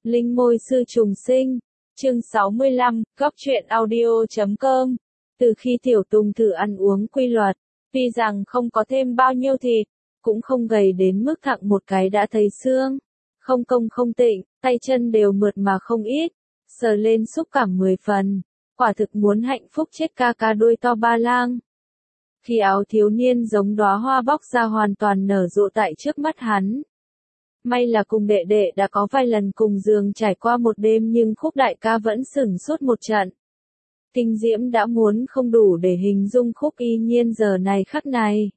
Linh môi sư trùng sinh. Chương 65, Góc truyện audio.com. Từ khi Tiểu Tùng thử ăn uống quy luật, tuy rằng không có thêm bao nhiêu thịt, cũng không gầy đến mức thặng một cái đã thấy xương. Không công không tịnh, tay chân đều mượt mà không ít, sờ lên xúc cảm 10 phần. Quả thực muốn hạnh phúc chết ca ca đuôi to ba lang. Khi áo thiếu niên giống đóa hoa bóc ra hoàn toàn nở rộ tại trước mắt hắn. May là cùng đệ đệ đã có vài lần cùng giường trải qua một đêm nhưng Khúc đại ca vẫn sửng sốt một trận. Kinh diễm đã muốn không đủ để hình dung Khúc Y Nhiên giờ này khắc này.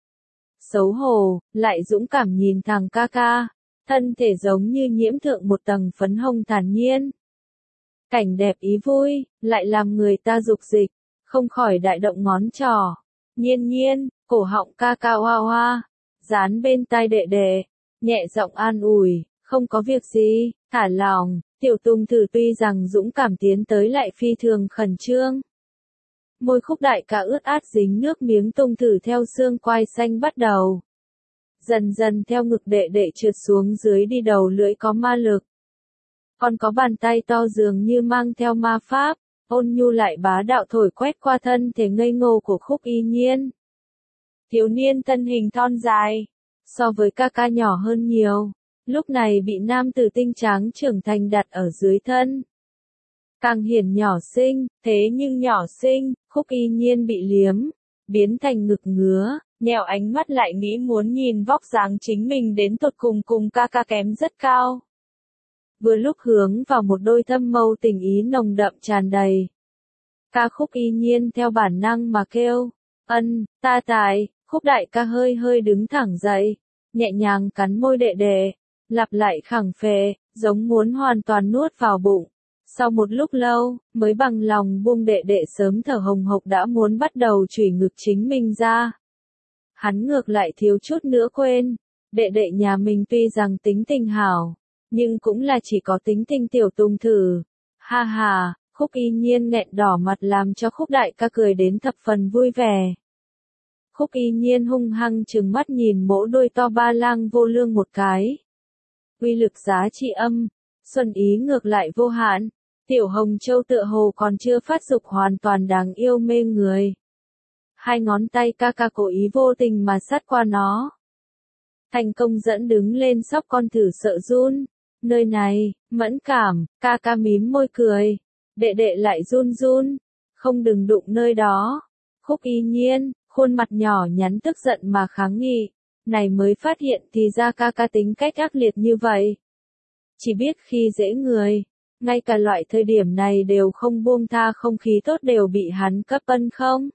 Xấu hổ, lại dũng cảm nhìn thằng ca ca, thân thể giống như nhiễm thượng một tầng phấn hồng thản nhiên. Cảnh đẹp ý vui, lại làm người ta dục dịch, không khỏi đại động ngón trỏ. Nhiên nhiên, cổ họng ca ca hoa hoa, dán bên tai đệ đệ, nhẹ giọng an ủi, không có việc gì, thả lòng. Tiểu Tùng thử tuy rằng dũng cảm tiến tới lại phi thường khẩn trương. Môi Khúc đại ca ướt át dính nước miếng Tùng thử theo xương quai xanh bắt đầu. Dần dần theo ngực đệ đệ trượt xuống dưới đi, đầu lưỡi có ma lực. Còn có bàn tay to dường như mang theo ma pháp, ôn nhu lại bá đạo thổi quét qua thân thể ngây ngô của Khúc Y Nhiên. Thiếu niên thân hình thon dài, so với ca ca nhỏ hơn nhiều, lúc này bị nam tử tinh tráng trưởng thành đặt ở dưới thân. Càng hiển nhỏ xinh, thế nhưng nhỏ xinh, Khúc Y Nhiên bị liếm, biến thành ngực ngứa, nheo ánh mắt lại nghĩ muốn nhìn vóc dáng chính mình đến tột cùng ca ca kém rất cao. Vừa lúc hướng vào một đôi thâm mâu tình ý nồng đậm tràn đầy. Ca Khúc Y Nhiên theo bản năng mà kêu, ta tài. Khúc đại ca hơi hơi đứng thẳng dậy, nhẹ nhàng cắn môi đệ đệ, lặp lại khẳng phệ, giống muốn hoàn toàn nuốt vào bụng. Sau một lúc lâu, mới bằng lòng buông đệ đệ sớm thở hồng hộc đã muốn bắt đầu chủy ngực chính mình ra. Hắn ngược lại thiếu chút nữa quên, đệ đệ nhà mình tuy rằng tính tình hảo, nhưng cũng là chỉ có tính tình Tiểu Tùng thử. Ha ha, Khúc Y Nhiên nghẹn đỏ mặt làm cho Khúc đại ca cười đến thập phần vui vẻ. Khúc Y Nhiên hung hăng trừng mắt nhìn mỗ đôi to ba lang vô lương một cái. Uy lực giá trị âm, xuân ý ngược lại vô hạn, Tiểu Hồng Châu tựa hồ còn chưa phát dục hoàn toàn đáng yêu mê người. Hai ngón tay ca ca cố ý vô tình mà sát qua nó. Thành công dẫn đứng lên sóc con thử sợ run. Nơi này, mẫn cảm, ca ca mím môi cười. Đệ đệ lại run run. Không đừng đụng nơi đó. Khúc Y Nhiên, khuôn mặt nhỏ nhắn tức giận mà kháng nghị. Này mới phát hiện thì ra ca ca tính cách ác liệt như vậy. Chỉ biết khi dễ người. Ngay cả loại thời điểm này đều không buông tha, không khí tốt đều bị hắn cấp không.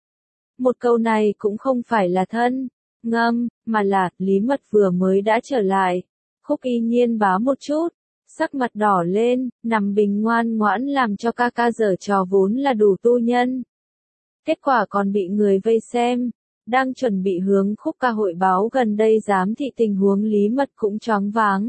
Một câu này cũng không phải là thân, ngâm, mà là, Lý Mật vừa mới đã trở lại. Khúc Y Nhiên bá một chút, sắc mặt đỏ lên, nằm bình ngoan ngoãn làm cho ca ca giở trò vốn là đủ tu nhân. Kết quả còn bị người vây xem, đang chuẩn bị hướng Khúc ca hội báo gần đây giám thị tình huống, Lý Mật cũng choáng váng.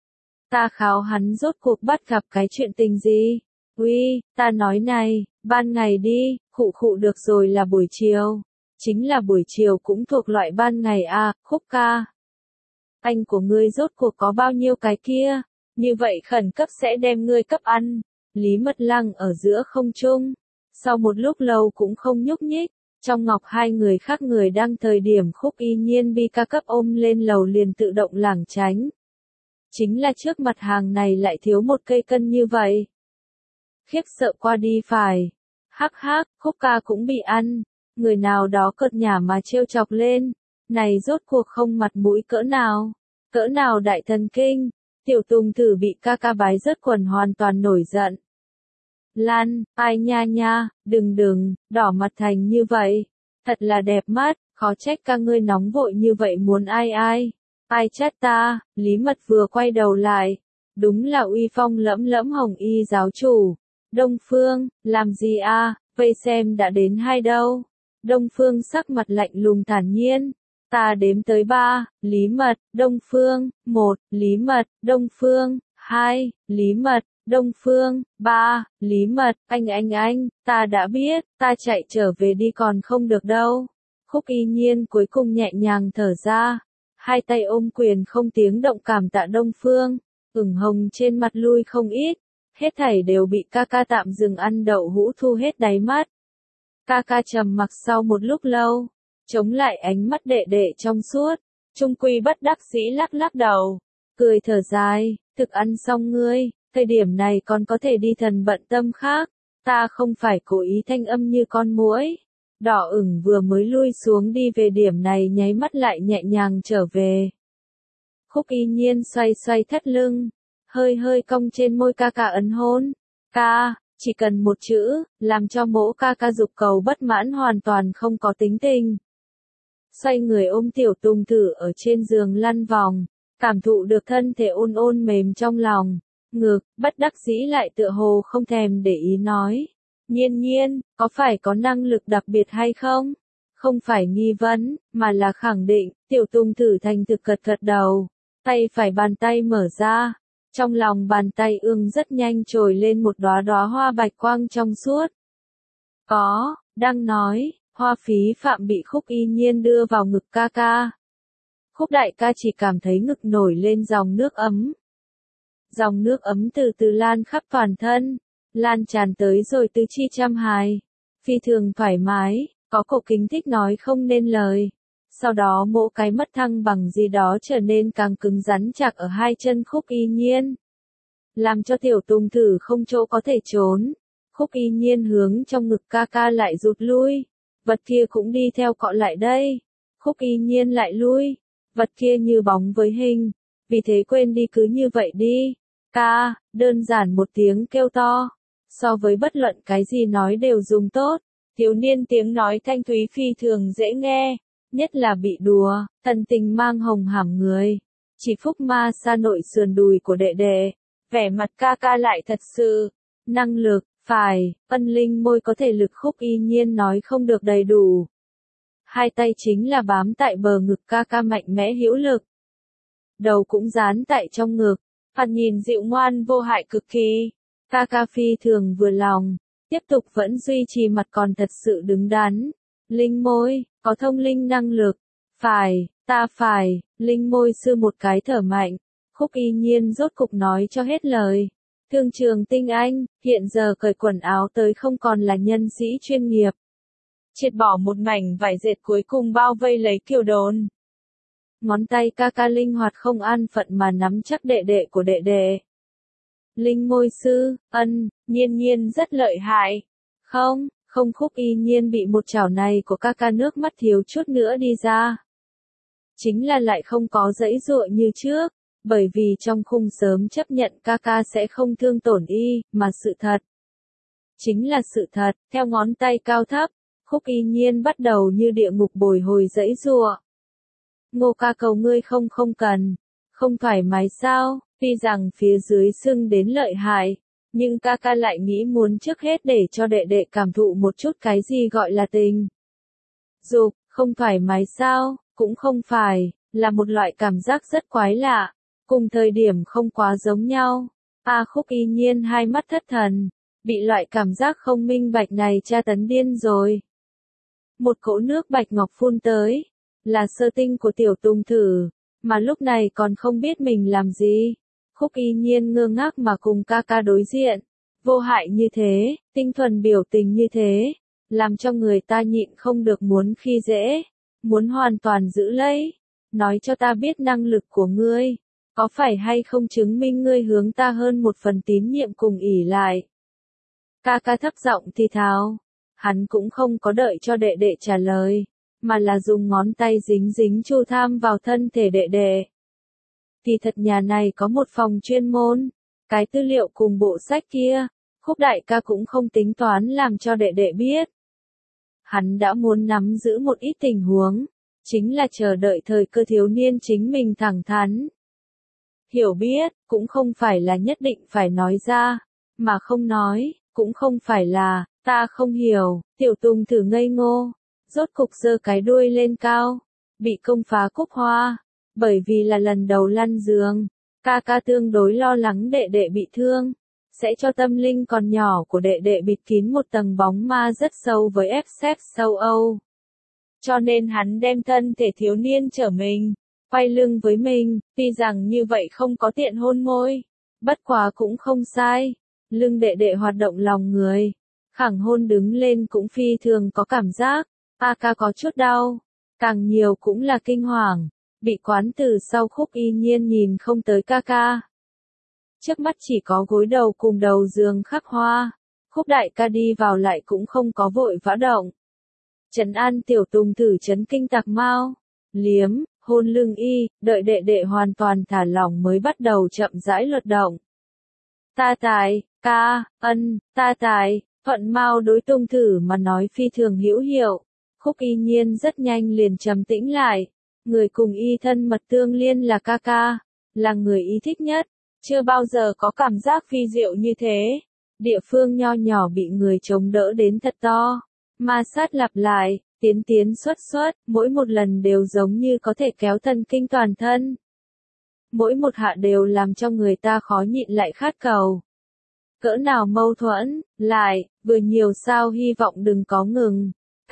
Ta kháo hắn rốt cuộc bắt gặp cái chuyện tình gì? Uy, ta nói này, ban ngày đi, khụ được rồi là buổi chiều. Chính là buổi chiều cũng thuộc loại ban ngày à, Khúc ca. Anh của ngươi rốt cuộc có bao nhiêu cái kia? Như vậy khẩn cấp sẽ đem ngươi cấp ăn. Lý Mật lăng ở giữa không trung. Sau một lúc lâu cũng không nhúc nhích. Trong ngọc hai người khác người đang thời điểm Khúc Y Nhiên bị ca cấp ôm lên lầu liền tự động lảng tránh. Chính là trước mặt hàng này lại thiếu một cây cân như vậy. Khiếp sợ qua đi phải. Hắc hắc, Khúc ca cũng bị ăn. Người nào đó cợt nhả mà trêu chọc lên. Này rốt cuộc không mặt mũi cỡ nào đại thần kinh. Tiểu Tùng thử bị ca ca bái rớt quần hoàn toàn nổi giận. Lan, ai nha, đừng, đỏ mặt thành như vậy. Thật là đẹp mắt, khó trách ca ngươi nóng vội như vậy muốn ai trách ta. Lý Mật vừa quay đầu lại. Đúng là uy phong lẫm lẫm Hồng Y giáo chủ. Đông Phương, làm gì a? Vây xem đã đến hai đâu. Đông Phương sắc mặt lạnh lùng thản nhiên. Ta đếm tới 3, Lý Mật, Đông Phương, 1, Lý Mật, Đông Phương, 2, Lý Mật, Đông Phương, 3, Lý Mật, anh, ta đã biết, ta chạy trở về đi còn không được đâu. Khúc Y Nhiên cuối cùng nhẹ nhàng thở ra, hai tay ôm quyền không tiếng động cảm tạ Đông Phương. ửng hồng trên mặt lui không ít, hết thảy đều bị ca ca tạm dừng ăn đậu hũ thu hết đáy mắt. Ca ca trầm mặc sau một lúc lâu, chống lại ánh mắt đệ đệ trong suốt, trung quy bất đắc dĩ lắc lắc đầu, cười thở dài, thực ăn xong ngươi, thời điểm này còn có thể đi thần bận tâm khác, ta không phải cố ý thanh âm như con muỗi. Đỏ ửng vừa mới lui xuống đi về điểm này nháy mắt lại nhẹ nhàng trở về. Khúc Y Nhiên xoay xoay thắt lưng, hơi hơi cong trên môi ca ca ấn hôn. Ca, chỉ cần một chữ, làm cho mỗ ca ca dục cầu bất mãn hoàn toàn không có tính tình. Xoay người ôm Tiểu Tùng Thử ở trên giường lăn vòng, cảm thụ được thân thể ôn ôn mềm trong lòng, ngực, bất đắc dĩ lại tựa hồ không thèm để ý nói. Nhiên Nhiên, có phải có năng lực đặc biệt hay không? Không phải nghi vấn, mà là khẳng định. Tiểu Tùng Thử thành thực gật gật đầu, tay phải bàn tay mở ra, trong lòng bàn tay ương rất nhanh trồi lên một đóa đóa hoa bạch quang trong suốt. Có, đang nói, hoa phí phạm bị Khúc Y Nhiên đưa vào ngực ca ca. Khúc đại ca chỉ cảm thấy ngực nổi lên dòng nước ấm. Dòng nước ấm từ từ lan khắp toàn thân, lan tràn tới rồi tứ chi trăm hài, phi thường thoải mái, có cổ kính thích nói không nên lời. Sau đó mỗ cái mất thăng bằng gì đó trở nên càng cứng rắn chặt ở hai chân Khúc Y Nhiên. Làm cho Tiểu Tùng Thử không chỗ có thể trốn. Khúc Y Nhiên hướng trong ngực ca ca lại rụt lui. Vật kia cũng đi theo cọ lại đây. Khúc Y Nhiên lại lui. Vật kia như bóng với hình. Vì thế quên đi cứ như vậy đi. Ca, đơn giản một tiếng kêu to. So với bất luận cái gì nói đều dùng tốt. Thiếu niên tiếng nói thanh thúy phi thường dễ nghe. Nhất là bị đùa, thần tình mang hồng hàm người. Chỉ phúc ma xa nội sườn đùi của đệ đệ. Vẻ mặt ca ca lại thật sự. Năng lực, phải, ân linh môi có thể lực Khúc Y Nhiên nói không được đầy đủ. Hai tay chính là bám tại bờ ngực ca ca mạnh mẽ hữu lực. Đầu cũng dán tại trong ngực. Thoạt nhìn dịu ngoan vô hại cực kỳ. Ca ca phi thường vừa lòng. Tiếp tục vẫn duy trì mặt còn thật sự đứng đắn. Linh môi, có thông linh năng lực. Phải, ta phải, linh môi sư một cái thở mạnh. Khúc Y Nhiên rốt cục nói cho hết lời. Thương trường tinh anh, hiện giờ cởi quần áo tới không còn là nhân sĩ chuyên nghiệp. Triệt bỏ một mảnh vải dệt cuối cùng bao vây lấy Kiều Đồn. Ngón tay ca ca linh hoạt không an phận mà nắm chắc đệ đệ của đệ đệ. Linh môi sư, Nhiên Nhiên rất lợi hại. Không, Khúc Y Nhiên bị một chảo này của ca ca nước mắt thiếu chút nữa đi ra. Chính là lại không có dãy dụa như trước, bởi vì trong khung sớm chấp nhận ca ca sẽ không thương tổn y, mà sự thật. Chính là sự thật, theo ngón tay cao thấp, Khúc Y Nhiên bắt đầu như địa ngục bồi hồi dãy dụa. Ngô ca cầu ngươi không cần, không thoải mái sao, tuy rằng phía dưới sưng đến lợi hại. Nhưng ca ca lại nghĩ muốn trước hết để cho đệ đệ cảm thụ một chút cái gì gọi là tình. Dục, không thoải mái sao, cũng không phải, là một loại cảm giác rất quái lạ, cùng thời điểm không quá giống nhau. Khúc Y Nhiên hai mắt thất thần, bị loại cảm giác không minh bạch này tra tấn điên rồi. Một cỗ nước bạch ngọc phun tới, là sơ tinh của Tiểu Tùng Thử, mà lúc này còn không biết mình làm gì. Khúc Y Nhiên ngơ ngác mà cùng ca ca đối diện, vô hại như thế, tinh thuần biểu tình như thế, làm cho người ta nhịn không được muốn khi dễ, muốn hoàn toàn giữ lấy. Nói cho ta biết năng lực của ngươi, có phải hay không chứng minh ngươi hướng ta hơn một phần tín nhiệm cùng ỷ lại. Ca ca thấp giọng thì thào, hắn cũng không có đợi cho đệ đệ trả lời, mà là dùng ngón tay dính dính chu tham vào thân thể đệ đệ. Kỳ thật nhà này có một phòng chuyên môn, cái tư liệu cùng bộ sách kia, Khúc đại ca cũng không tính toán làm cho đệ đệ biết. Hắn đã muốn nắm giữ một ít tình huống, chính là chờ đợi thời cơ thiếu niên chính mình thẳng thắn. Hiểu biết, cũng không phải là nhất định phải nói ra, mà không nói, cũng không phải là, ta không hiểu. Tiểu Tùng Thử ngây ngô, rốt cục giơ cái đuôi lên cao, bị công phá cúc hoa. Bởi vì là lần đầu lăn giường, ca ca tương đối lo lắng đệ đệ bị thương, sẽ cho tâm linh còn nhỏ của đệ đệ bịt kín một tầng bóng ma rất sâu với ép xếp sâu Âu. Cho nên hắn đem thân thể thiếu niên trở mình, quay lưng với mình, tuy rằng như vậy không có tiện hôn môi. Bất quá cũng không sai. Lưng đệ đệ hoạt động lòng người. Khẳng hôn đứng lên cũng phi thường có cảm giác. Ca có chút đau. Càng nhiều cũng là kinh hoàng. Bị quán từ sau Khúc Y Nhiên nhìn không tới ca. Trước mắt chỉ có gối đầu cùng đầu giường khắc hoa. Khúc đại ca đi vào lại cũng không có vội vã động. Trấn an tiểu tùng thử chấn kinh tạc mau. Liếm, hôn lưng y, đợi đệ đệ hoàn toàn thả lỏng mới bắt đầu chậm rãi luật động. Ta tài, ca, ta tài, thuận mau đối Tùng thử mà nói phi thường hữu hiệu. Khúc Y Nhiên rất nhanh liền trầm tĩnh lại. Người cùng y thân mật tương liên là ca, là người y thích nhất. Chưa bao giờ có cảm giác phi diệu như thế. Địa phương nho nhỏ bị người chống đỡ đến thật to. Ma sát lặp lại, tiến xuất, mỗi một lần đều giống như có thể kéo thần kinh toàn thân. Mỗi một hạ đều làm cho người ta khó nhịn lại khát cầu. Cỡ nào mâu thuẫn, lại, vừa nhiều sao hy vọng đừng có ngừng.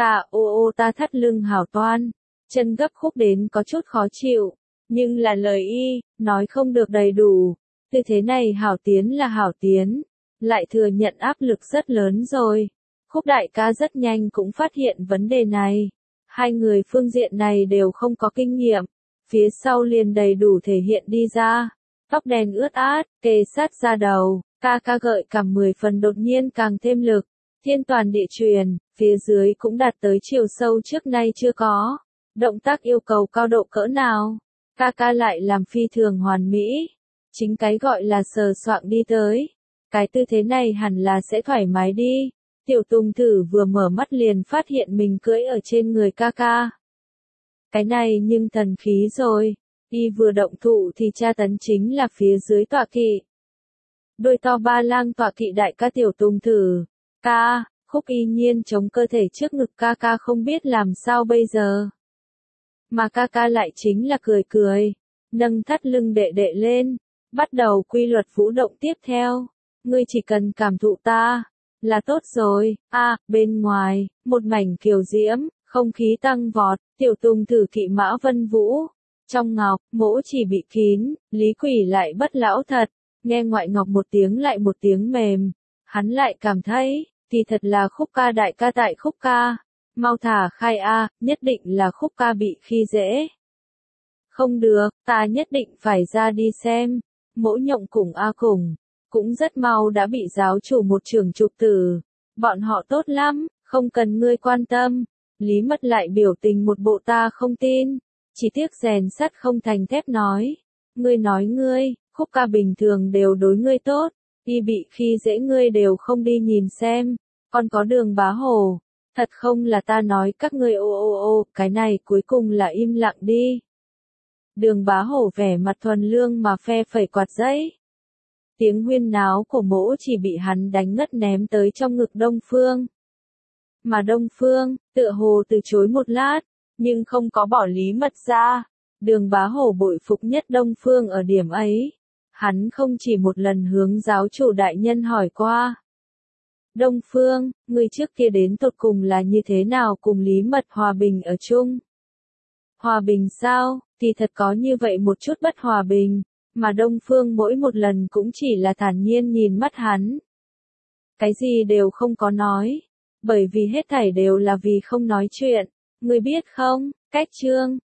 Ta thắt lưng hảo toan, chân gấp khúc đến có chút khó chịu, nhưng là lời y, nói không được đầy đủ. Tư thế này hảo tiến là hảo tiến, lại thừa nhận áp lực rất lớn rồi. Khúc đại ca rất nhanh cũng phát hiện vấn đề này. Hai người phương diện này đều không có kinh nghiệm, phía sau liền đầy đủ thể hiện đi ra. Tóc đen ướt át, kề sát ra đầu, ca gợi cảm 10 phần đột nhiên càng thêm lực. Thiên toàn địa truyền, phía dưới cũng đạt tới chiều sâu trước nay chưa có. Động tác yêu cầu cao độ cỡ nào? Ca lại làm phi thường hoàn mỹ. Chính cái gọi là sờ soạng đi tới. Cái tư thế này hẳn là sẽ thoải mái đi. Tiểu Tùng thử vừa mở mắt liền phát hiện mình cưỡi ở trên người ca. Cái này nhưng thần khí rồi. Y vừa động thụ thì tra tấn chính là phía dưới tọa kỵ. Đôi to ba lang tọa kỵ đại ca Tiểu Tùng thử. Khúc Y Nhiên chống cơ thể trước ngực ca không biết làm sao bây giờ. Mà ca lại chính là cười, nâng thắt lưng đệ đệ lên, bắt đầu quy luật vũ động tiếp theo. Ngươi chỉ cần cảm thụ ta, là tốt rồi. Bên ngoài, một mảnh kiều diễm, không khí tăng vọt, Tiểu Tùng thử kỵ mã vân vũ. Trong ngọc, mỗ chỉ bị kín, lý quỷ lại bất lão thật, nghe ngoại ngọc một tiếng lại một tiếng mềm. Hắn lại cảm thấy, thì thật là Khúc ca đại ca tại Khúc ca. Mau thả khai nhất định là Khúc ca bị khi dễ. Không được, ta nhất định phải ra đi xem. Mỗ nhộng cùng cùng, cũng rất mau đã bị giáo chủ một trường trục tử. Bọn họ tốt lắm, không cần ngươi quan tâm. Lý Mật lại biểu tình một bộ ta không tin. Chỉ tiếc rèn sắt không thành thép nói. Ngươi, Khúc ca bình thường đều đối ngươi tốt. Y bị khi dễ ngươi đều không đi nhìn xem. Còn có Đường Bá Hổ. Thật không là ta nói các ngươi cái này cuối cùng là im lặng đi. Đường Bá Hổ vẻ mặt thuần lương mà phe phẩy quạt giấy. Tiếng huyên náo của mỗ chỉ bị hắn đánh ngất ném tới trong ngực Đông Phương. Mà Đông Phương, tựa hồ từ chối một lát, nhưng không có bỏ Lý Mật ra. Đường Bá Hổ bội phục nhất Đông Phương ở điểm ấy. Hắn không chỉ một lần hướng giáo chủ đại nhân hỏi qua. Đông Phương, người trước kia đến tột cùng là như thế nào cùng Lý Mật hòa bình ở chung? Hòa bình sao, thì thật có như vậy một chút bất hòa bình, mà Đông Phương mỗi một lần cũng chỉ là thản nhiên nhìn mắt hắn. Cái gì đều không có nói, bởi vì hết thảy đều là vì không nói chuyện, người biết không, cách chương,